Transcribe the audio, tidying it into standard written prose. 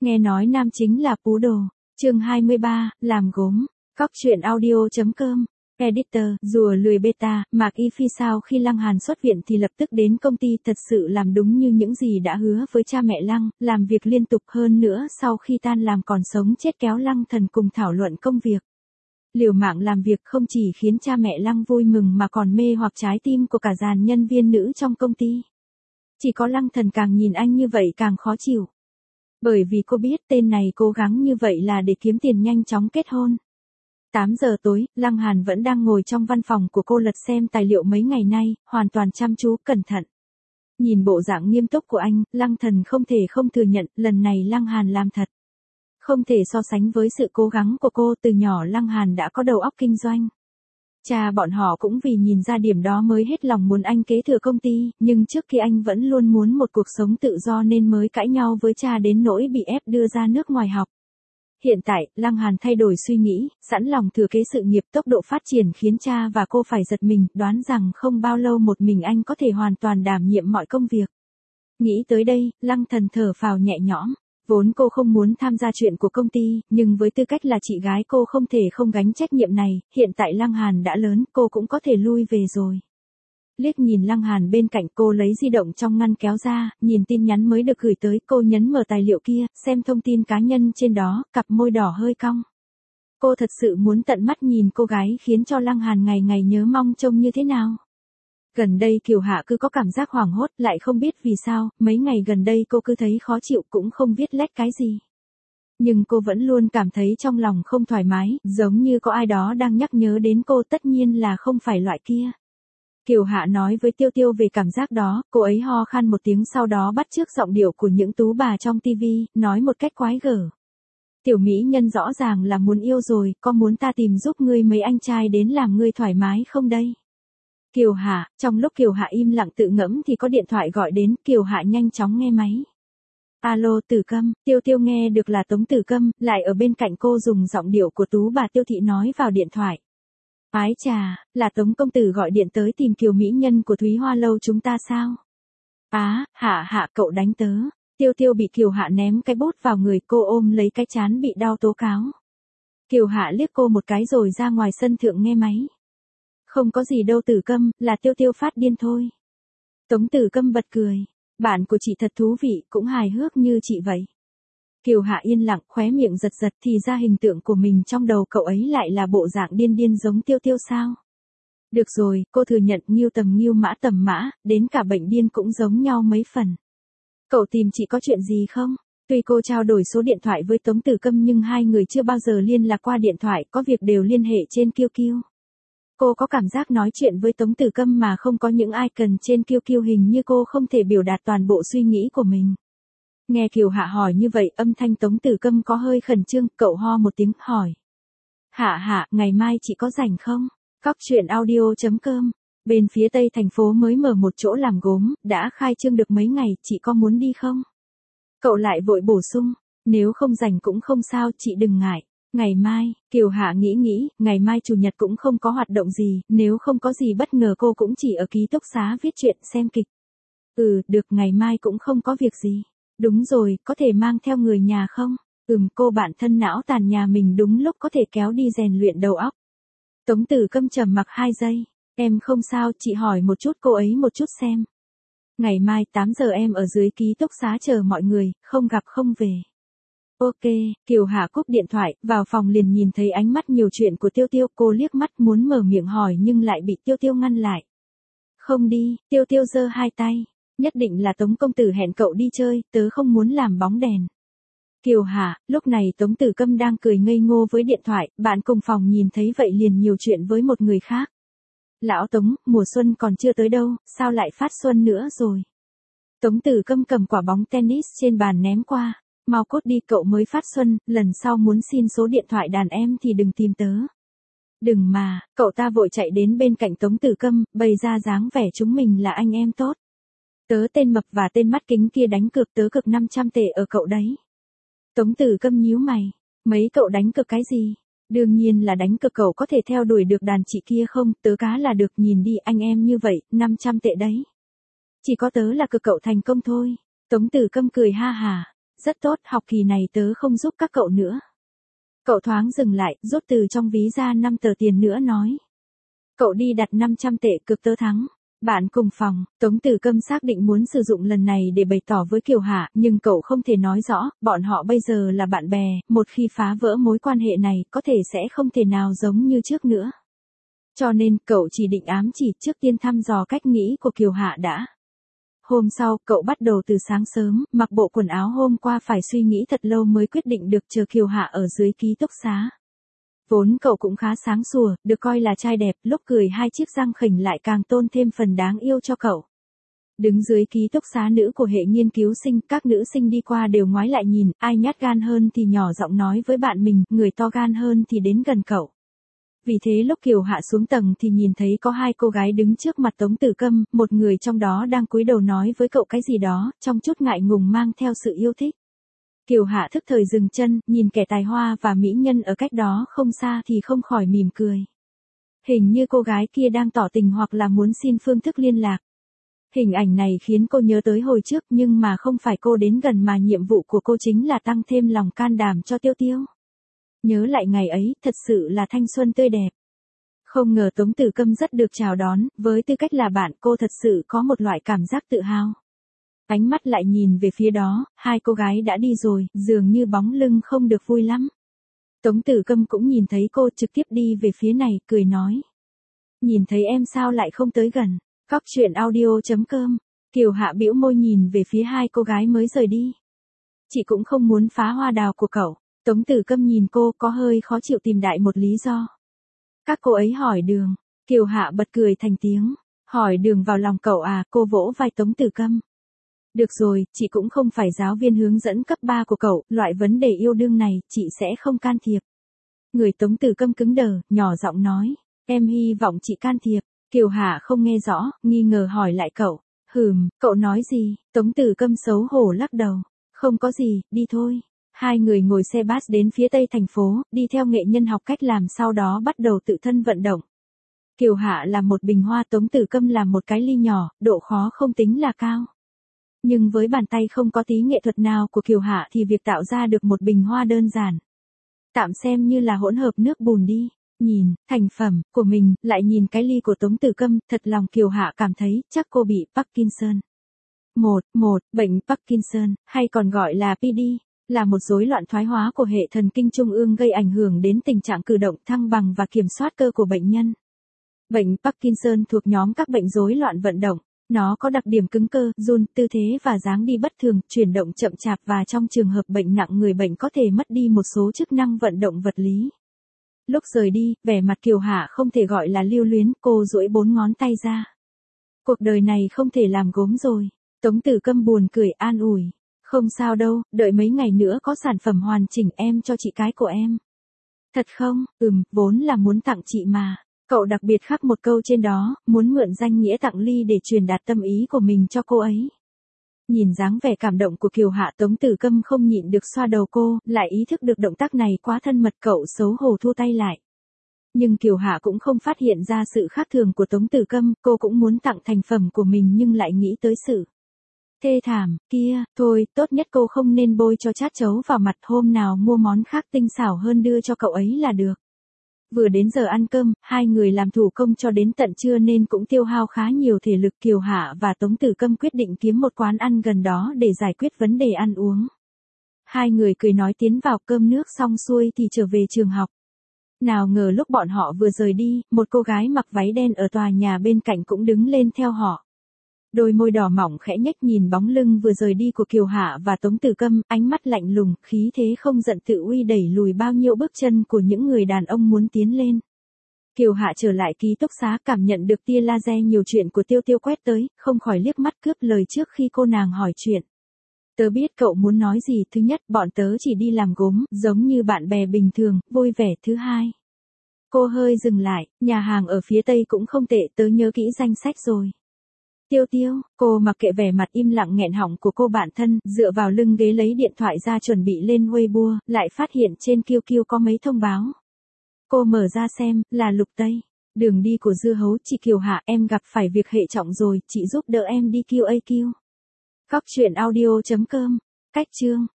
Nghe nói nam chính là Pú Đồ. Chương 23, làm gốm. Cóc truyện audio.com. Editor, rùa lười beta, Mạc Y Phi sao khi Lăng Hàn xuất viện thì lập tức đến công ty thật sự làm đúng như những gì đã hứa với cha mẹ Lăng, làm việc liên tục hơn nữa sau khi tan làm còn sống chết kéo Lăng Thần cùng thảo luận công việc. Liều mạng làm việc không chỉ khiến cha mẹ Lăng vui mừng mà còn mê hoặc trái tim của cả dàn nhân viên nữ trong công ty. Chỉ có Lăng Thần càng nhìn anh như vậy càng khó chịu. Bởi vì cô biết tên này cố gắng như vậy là để kiếm tiền nhanh chóng kết hôn. 8 giờ tối, Lăng Hàn vẫn đang ngồi trong văn phòng của cô lật xem tài liệu mấy ngày nay, hoàn toàn chăm chú cẩn thận. Nhìn bộ dạng nghiêm túc của anh, Lăng Thần không thể không thừa nhận, lần này Lăng Hàn làm thật. Không thể so sánh với sự cố gắng của cô, từ nhỏ Lăng Hàn đã có đầu óc kinh doanh. Cha bọn họ cũng vì nhìn ra điểm đó mới hết lòng muốn anh kế thừa công ty, nhưng trước khi anh vẫn luôn muốn một cuộc sống tự do nên mới cãi nhau với cha đến nỗi bị ép đưa ra nước ngoài học. Hiện tại, Lăng Hàn thay đổi suy nghĩ, sẵn lòng thừa kế sự nghiệp, tốc độ phát triển khiến cha và cô phải giật mình, đoán rằng không bao lâu một mình anh có thể hoàn toàn đảm nhiệm mọi công việc. Nghĩ tới đây, Lăng Thần thở phào nhẹ nhõm. Vốn cô không muốn tham gia chuyện của công ty, nhưng với tư cách là chị gái cô không thể không gánh trách nhiệm này, hiện tại Lăng Hàn đã lớn, cô cũng có thể lui về rồi. Liếc nhìn Lăng Hàn bên cạnh, cô lấy di động trong ngăn kéo ra, nhìn tin nhắn mới được gửi tới, cô nhấn mở tài liệu kia, xem thông tin cá nhân trên đó, cặp môi đỏ hơi cong. Cô thật sự muốn tận mắt nhìn cô gái khiến cho Lăng Hàn ngày ngày nhớ mong trông như thế nào. Gần đây Kiều Hạ cứ có cảm giác hoảng hốt, lại không biết vì sao, mấy ngày gần đây cô cứ thấy khó chịu cũng không biết lách cái gì. Nhưng cô vẫn luôn cảm thấy trong lòng không thoải mái, giống như có ai đó đang nhắc nhớ đến cô, tất nhiên là không phải loại kia. Kiều Hạ nói với Tiêu Tiêu về cảm giác đó, cô ấy ho khan một tiếng sau đó bắt chước giọng điệu của những tú bà trong tivi, nói một cách quái gở. Tiểu mỹ nhân rõ ràng là muốn yêu rồi, có muốn ta tìm giúp ngươi mấy anh trai đến làm ngươi thoải mái không đây? Kiều Hạ, trong lúc Kiều Hạ im lặng tự ngẫm thì có điện thoại gọi đến, Kiều Hạ nhanh chóng nghe máy. Alo Tử Câm, Tiêu Tiêu nghe được là Tống Tử Câm, lại ở bên cạnh cô dùng giọng điệu của tú bà Tiêu Thị nói vào điện thoại. Ái chà, là Tống công tử gọi điện tới tìm Kiều mỹ nhân của Thúy Hoa lâu chúng ta sao? Hạ cậu đánh tớ. Tiêu Tiêu bị Kiều Hạ ném cái bút vào người, cô ôm lấy cái trán bị đau tố cáo. Kiều Hạ liếc cô một cái rồi ra ngoài sân thượng nghe máy. Không có gì đâu Tử Câm, là Tiêu Tiêu phát điên thôi. Tống Tử Câm bật cười. Bạn của chị thật thú vị, cũng hài hước như chị vậy. Kiều Hạ yên lặng, khóe miệng giật giật, thì ra hình tượng của mình trong đầu cậu ấy lại là bộ dạng điên điên giống Tiêu Tiêu sao? Được rồi, cô thừa nhận nghiêu tầm nghiêu mã tầm mã, đến cả bệnh điên cũng giống nhau mấy phần. Cậu tìm chị có chuyện gì không? Tuy cô trao đổi số điện thoại với Tống Tử Câm nhưng hai người chưa bao giờ liên lạc qua điện thoại, có việc đều liên hệ trên QQ. Cô có cảm giác nói chuyện với Tống Tử Câm mà không có những icon trên QQ hình như cô không thể biểu đạt toàn bộ suy nghĩ của mình. Nghe Kiều Hạ hỏi như vậy, âm thanh Tống Tử Câm có hơi khẩn trương, cậu ho một tiếng, hỏi. Hạ, ngày mai chị có rảnh không? Cóc truyện audio.com. Bên phía tây thành phố mới mở một chỗ làm gốm, đã khai trương được mấy ngày, chị có muốn đi không? Cậu lại vội bổ sung, nếu không rảnh cũng không sao, chị đừng ngại. Ngày mai, Kiều Hạ nghĩ, ngày mai chủ nhật cũng không có hoạt động gì, nếu không có gì bất ngờ cô cũng chỉ ở ký túc xá viết truyện xem kịch. Được, ngày mai cũng không có việc gì. Đúng rồi, có thể mang theo người nhà không? Cô bạn thân não tàn nhà mình đúng lúc có thể kéo đi rèn luyện đầu óc. Tống Tử Câm trầm mặc 2 giây. Em không sao, chị hỏi một chút cô ấy một chút xem. Ngày mai 8 giờ em ở dưới ký túc xá chờ mọi người, không gặp không về. Ok, Kiều Hạ cúp điện thoại, vào phòng liền nhìn thấy ánh mắt nhiều chuyện của Tiêu Tiêu, cô liếc mắt muốn mở miệng hỏi nhưng lại bị Tiêu Tiêu ngăn lại. Không đi, Tiêu Tiêu giơ hai tay, nhất định là Tống công tử hẹn cậu đi chơi, tớ không muốn làm bóng đèn. Kiều Hạ, lúc này Tống Tử Câm đang cười ngây ngô với điện thoại, bạn cùng phòng nhìn thấy vậy liền nhiều chuyện với một người khác. Lão Tống, mùa xuân còn chưa tới đâu, sao lại phát xuân nữa rồi? Tống Tử Câm cầm quả bóng tennis trên bàn ném qua. Mau cốt đi, cậu mới phát xuân, lần sau muốn xin số điện thoại đàn em thì đừng tìm tớ. Đừng mà, cậu ta vội chạy đến bên cạnh Tống Tử Câm, bày ra dáng vẻ chúng mình là anh em tốt. Tớ tên mập và tên mắt kính kia đánh cược, tớ cược 500 tệ ở cậu đấy. Tống Tử Câm nhíu mày, mấy cậu đánh cược cái gì? Đương nhiên là đánh cược cậu có thể theo đuổi được đàn chị kia không, tớ cá là được, nhìn đi anh em như vậy, 500 tệ đấy. Chỉ có tớ là cược cậu thành công thôi. Tống Tử Câm cười ha hà. Rất tốt, học kỳ này tớ không giúp các cậu nữa. Cậu thoáng dừng lại, rút từ trong ví ra 5 tờ tiền nữa nói. Cậu đi đặt 500 tệ cược tớ thắng. Bạn cùng phòng, Tống Tử Câm xác định muốn sử dụng lần này để bày tỏ với Kiều Hạ, nhưng cậu không thể nói rõ, bọn họ bây giờ là bạn bè, một khi phá vỡ mối quan hệ này, có thể sẽ không thể nào giống như trước nữa. Cho nên, cậu chỉ định ám chỉ trước tiên thăm dò cách nghĩ của Kiều Hạ đã. Hôm sau, cậu bắt đầu từ sáng sớm, mặc bộ quần áo hôm qua phải suy nghĩ thật lâu mới quyết định được chờ Kiều Hạ ở dưới ký túc xá. Vốn cậu cũng khá sáng sủa, được coi là trai đẹp, lúc cười hai chiếc răng khỉnh lại càng tôn thêm phần đáng yêu cho cậu. Đứng dưới ký túc xá nữ của hệ nghiên cứu sinh, các nữ sinh đi qua đều ngoái lại nhìn, ai nhát gan hơn thì nhỏ giọng nói với bạn mình, người to gan hơn thì đến gần cậu. Vì thế lúc Kiều Hạ xuống tầng thì nhìn thấy có hai cô gái đứng trước mặt Tống Tử Câm, một người trong đó đang cúi đầu nói với cậu cái gì đó, trong chút ngại ngùng mang theo sự yêu thích. Kiều Hạ thức thời dừng chân, nhìn kẻ tài hoa và mỹ nhân ở cách đó không xa thì không khỏi mỉm cười. Hình như cô gái kia đang tỏ tình hoặc là muốn xin phương thức liên lạc. Hình ảnh này khiến cô nhớ tới hồi trước nhưng mà không phải cô đến gần mà nhiệm vụ của cô chính là tăng thêm lòng can đảm cho Tiêu Tiêu. Nhớ lại ngày ấy, thật sự là thanh xuân tươi đẹp. Không ngờ Tống Tử Câm rất được chào đón, với tư cách là bạn cô thật sự có một loại cảm giác tự hào. Ánh mắt lại nhìn về phía đó, hai cô gái đã đi rồi, dường như bóng lưng không được vui lắm. Tống Tử Câm cũng nhìn thấy cô trực tiếp đi về phía này, cười nói. Nhìn thấy em sao lại không tới gần. Cóc truyện audio.com. Kiều Hạ bĩu môi nhìn về phía hai cô gái mới rời đi. Chị cũng không muốn phá hoa đào của cậu. Tống Tử Câm nhìn cô có hơi khó chịu tìm đại một lý do. Các cô ấy hỏi đường. Kiều Hạ bật cười thành tiếng. Hỏi đường vào lòng cậu à, cô vỗ vai Tống Tử Câm. Được rồi, chị cũng không phải giáo viên hướng dẫn cấp 3 của cậu, loại vấn đề yêu đương này, chị sẽ không can thiệp. Người Tống Tử Câm cứng đờ, nhỏ giọng nói. Em hy vọng chị can thiệp. Kiều Hạ không nghe rõ, nghi ngờ hỏi lại cậu. Cậu nói gì? Tống Tử Câm xấu hổ lắc đầu. Không có gì, đi thôi. Hai người ngồi xe bus đến phía tây thành phố, đi theo nghệ nhân học cách làm sau đó bắt đầu tự thân vận động. Kiều Hạ làm một bình hoa, Tống Tử Câm làm một cái ly nhỏ, độ khó không tính là cao. Nhưng với bàn tay không có tí nghệ thuật nào của Kiều Hạ thì việc tạo ra được một bình hoa đơn giản. Tạm xem như là hỗn hợp nước bùn đi. Nhìn, thành phẩm, của mình, lại nhìn cái ly của Tống Tử Câm, thật lòng Kiều Hạ cảm thấy, chắc cô bị Parkinson. Bệnh Parkinson, hay còn gọi là PD, là một rối loạn thoái hóa của hệ thần kinh trung ương gây ảnh hưởng đến tình trạng cử động, thăng bằng và kiểm soát cơ của bệnh nhân. Bệnh Parkinson thuộc nhóm các bệnh rối loạn vận động. Nó có đặc điểm cứng cơ, run, tư thế và dáng đi bất thường, chuyển động chậm chạp và trong trường hợp bệnh nặng người bệnh có thể mất đi một số chức năng vận động vật lý. Lúc rời đi, vẻ mặt Kiều Hạ không thể gọi là lưu luyến, cô duỗi 4 ngón tay ra. Cuộc đời này không thể làm gốm rồi. Tống Tử Câm buồn cười an ủi. Không sao đâu, đợi mấy ngày nữa có sản phẩm hoàn chỉnh em cho chị cái của em. Thật không? Vốn là muốn tặng chị mà. Cậu đặc biệt khắc một câu trên đó, muốn mượn danh nghĩa tặng ly để truyền đạt tâm ý của mình cho cô ấy. Nhìn dáng vẻ cảm động của Kiều Hạ, Tống Tử Câm không nhịn được xoa đầu cô, lại ý thức được động tác này quá thân mật, cậu xấu hổ thu tay lại. Nhưng Kiều Hạ cũng không phát hiện ra sự khác thường của Tống Tử Câm, cô cũng muốn tặng thành phẩm của mình nhưng lại nghĩ tới sự thê thảm kia, thôi, tốt nhất cô không nên bôi cho chát chấu vào mặt, hôm nào mua món khác tinh xảo hơn đưa cho cậu ấy là được. Vừa đến giờ ăn cơm, hai người làm thủ công cho đến tận trưa nên cũng tiêu hao khá nhiều thể lực. Kiều Hạ và Tống Tử Câm quyết định kiếm một quán ăn gần đó để giải quyết vấn đề ăn uống. Hai người cười nói tiến vào, cơm nước xong xuôi thì trở về trường học. Nào ngờ lúc bọn họ vừa rời đi, một cô gái mặc váy đen ở tòa nhà bên cạnh cũng đứng lên theo họ. Đôi môi đỏ mỏng khẽ nhếch nhìn bóng lưng vừa rời đi của Kiều Hạ và Tống Tử Câm, ánh mắt lạnh lùng, khí thế không giận tự uy đẩy lùi bao nhiêu bước chân của những người đàn ông muốn tiến lên. Kiều Hạ trở lại ký túc xá, cảm nhận được tia laser nhiều chuyện của Tiêu Tiêu quét tới, không khỏi liếc mắt cướp lời trước khi cô nàng hỏi chuyện. Tớ biết cậu muốn nói gì, thứ nhất, bọn tớ chỉ đi làm gốm, giống như bạn bè bình thường, vui vẻ, thứ hai. Cô hơi dừng lại, nhà hàng ở phía tây cũng không tệ, tớ nhớ kỹ danh sách rồi. Tiêu Tiêu, cô mặc kệ vẻ mặt im lặng nghẹn họng của cô bạn thân, dựa vào lưng ghế lấy điện thoại ra chuẩn bị lên Weibo, lại phát hiện trên QQ có mấy thông báo. Cô mở ra xem, là Lục Tây. Đường đi của dưa hấu, chị Kiều Hạ, em gặp phải việc hệ trọng rồi, chị giúp đỡ em đi QAQ. Cóc truyện audio.com. Cách chương.